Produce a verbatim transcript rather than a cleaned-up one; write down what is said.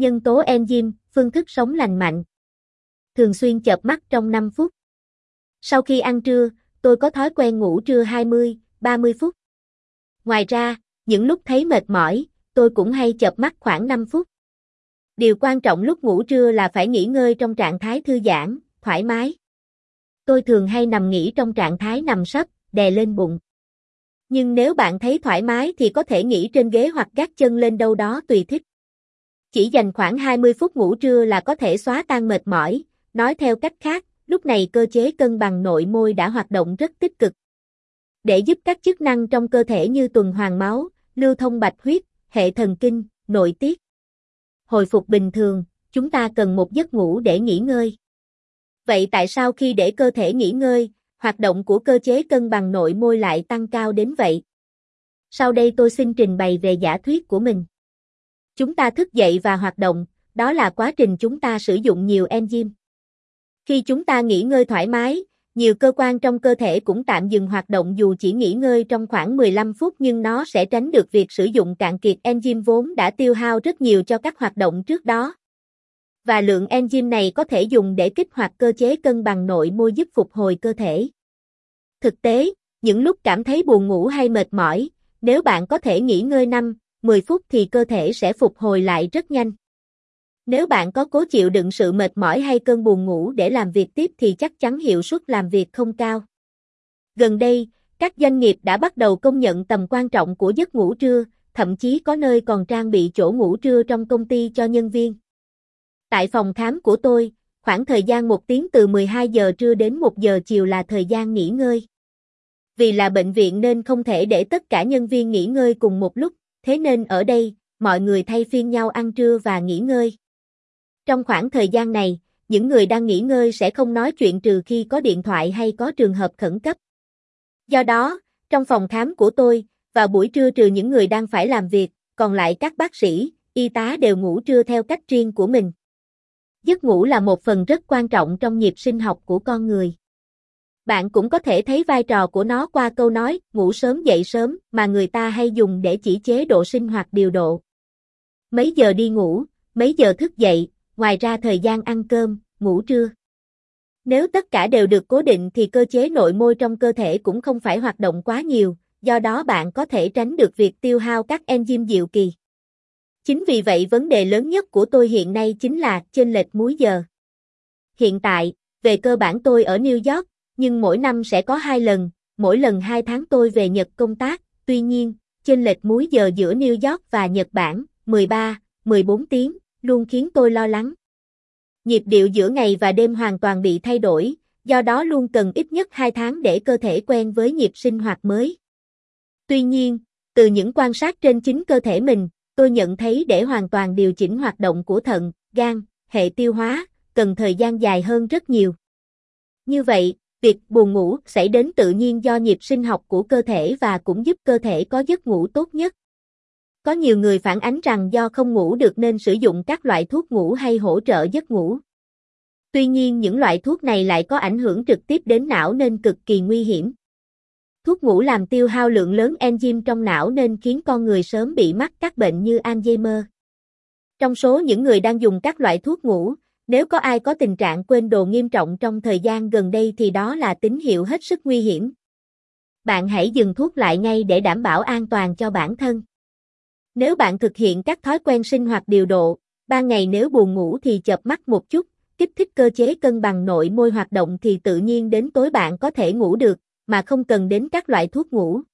Nhân tố enzyme, phương thức sống lành mạnh. Thường xuyên chợp mắt trong năm phút. Sau khi ăn trưa, tôi có thói quen ngủ trưa hai mươi, ba mươi phút. Ngoài ra, những lúc thấy mệt mỏi, tôi cũng hay chợp mắt khoảng năm phút. Điều quan trọng lúc ngủ trưa là phải nghỉ ngơi trong trạng thái thư giãn, thoải mái. Tôi thường hay nằm nghỉ trong trạng thái nằm sấp, đè lên bụng. Nhưng nếu bạn thấy thoải mái thì có thể nghỉ trên ghế hoặc gác chân lên đâu đó tùy thích. Chỉ dành khoảng hai mươi phút ngủ trưa là có thể xóa tan mệt mỏi, nói theo cách khác, lúc này cơ chế cân bằng nội môi đã hoạt động rất tích cực. Để giúp các chức năng trong cơ thể như tuần hoàn máu, lưu thông bạch huyết, hệ thần kinh, nội tiết hồi phục bình thường, chúng ta cần một giấc ngủ để nghỉ ngơi. Vậy tại sao khi để cơ thể nghỉ ngơi, hoạt động của cơ chế cân bằng nội môi lại tăng cao đến vậy? Sau đây tôi xin trình bày về giả thuyết của mình. Chúng ta thức dậy và hoạt động, đó là quá trình chúng ta sử dụng nhiều enzyme. Khi chúng ta nghỉ ngơi thoải mái, nhiều cơ quan trong cơ thể cũng tạm dừng hoạt động dù chỉ nghỉ ngơi trong khoảng mười lăm phút nhưng nó sẽ tránh được việc sử dụng cạn kiệt enzyme vốn đã tiêu hao rất nhiều cho các hoạt động trước đó. Và lượng enzyme này có thể dùng để kích hoạt cơ chế cân bằng nội môi giúp phục hồi cơ thể. Thực tế, những lúc cảm thấy buồn ngủ hay mệt mỏi, nếu bạn có thể nghỉ ngơi năm, mười phút thì cơ thể sẽ phục hồi lại rất nhanh. Nếu bạn có cố chịu đựng sự mệt mỏi hay cơn buồn ngủ để làm việc tiếp thì chắc chắn hiệu suất làm việc không cao. Gần đây, các doanh nghiệp đã bắt đầu công nhận tầm quan trọng của giấc ngủ trưa, thậm chí có nơi còn trang bị chỗ ngủ trưa trong công ty cho nhân viên. Tại phòng khám của tôi, khoảng thời gian một tiếng từ mười hai giờ trưa đến một giờ chiều là thời gian nghỉ ngơi. Vì là bệnh viện nên không thể để tất cả nhân viên nghỉ ngơi cùng một lúc, thế nên ở đây, mọi người thay phiên nhau ăn trưa và nghỉ ngơi. Trong khoảng thời gian này, những người đang nghỉ ngơi sẽ không nói chuyện trừ khi có điện thoại hay có trường hợp khẩn cấp. Do đó, trong phòng khám của tôi, vào buổi trưa trừ những người đang phải làm việc, còn lại các bác sĩ, y tá đều ngủ trưa theo cách riêng của mình. Giấc ngủ là một phần rất quan trọng trong nhịp sinh học của con người. Bạn cũng có thể thấy vai trò của nó qua câu nói ngủ sớm dậy sớm mà người ta hay dùng để chỉ chế độ sinh hoạt điều độ. Mấy giờ đi ngủ, mấy giờ thức dậy, ngoài ra thời gian ăn cơm, ngủ trưa. Nếu tất cả đều được cố định thì cơ chế nội môi trong cơ thể cũng không phải hoạt động quá nhiều, do đó bạn có thể tránh được việc tiêu hao các enzyme diệu kỳ. Chính vì vậy vấn đề lớn nhất của tôi hiện nay chính là chênh lệch múi giờ. Hiện tại, về cơ bản tôi ở New York, nhưng mỗi năm sẽ có hai lần, mỗi lần hai tháng tôi về Nhật công tác, tuy nhiên, chênh lệch múi giờ giữa New York và Nhật Bản, mười ba, mười bốn tiếng, luôn khiến tôi lo lắng. Nhịp điệu giữa ngày và đêm hoàn toàn bị thay đổi, do đó luôn cần ít nhất hai tháng để cơ thể quen với nhịp sinh hoạt mới. Tuy nhiên, từ những quan sát trên chính cơ thể mình, tôi nhận thấy để hoàn toàn điều chỉnh hoạt động của thận, gan, hệ tiêu hóa, cần thời gian dài hơn rất nhiều. Như vậy, việc buồn ngủ xảy đến tự nhiên do nhịp sinh học của cơ thể và cũng giúp cơ thể có giấc ngủ tốt nhất. Có nhiều người phản ánh rằng do không ngủ được nên sử dụng các loại thuốc ngủ hay hỗ trợ giấc ngủ. Tuy nhiên những loại thuốc này lại có ảnh hưởng trực tiếp đến não nên cực kỳ nguy hiểm. Thuốc ngủ làm tiêu hao lượng lớn enzyme trong não nên khiến con người sớm bị mắc các bệnh như Alzheimer. Trong số những người đang dùng các loại thuốc ngủ, nếu có ai có tình trạng quên đồ nghiêm trọng trong thời gian gần đây thì đó là tín hiệu hết sức nguy hiểm. Bạn hãy dừng thuốc lại ngay để đảm bảo an toàn cho bản thân. Nếu bạn thực hiện các thói quen sinh hoạt điều độ, ban ngày nếu buồn ngủ thì chợp mắt một chút, kích thích cơ chế cân bằng nội môi hoạt động thì tự nhiên đến tối bạn có thể ngủ được, mà không cần đến các loại thuốc ngủ.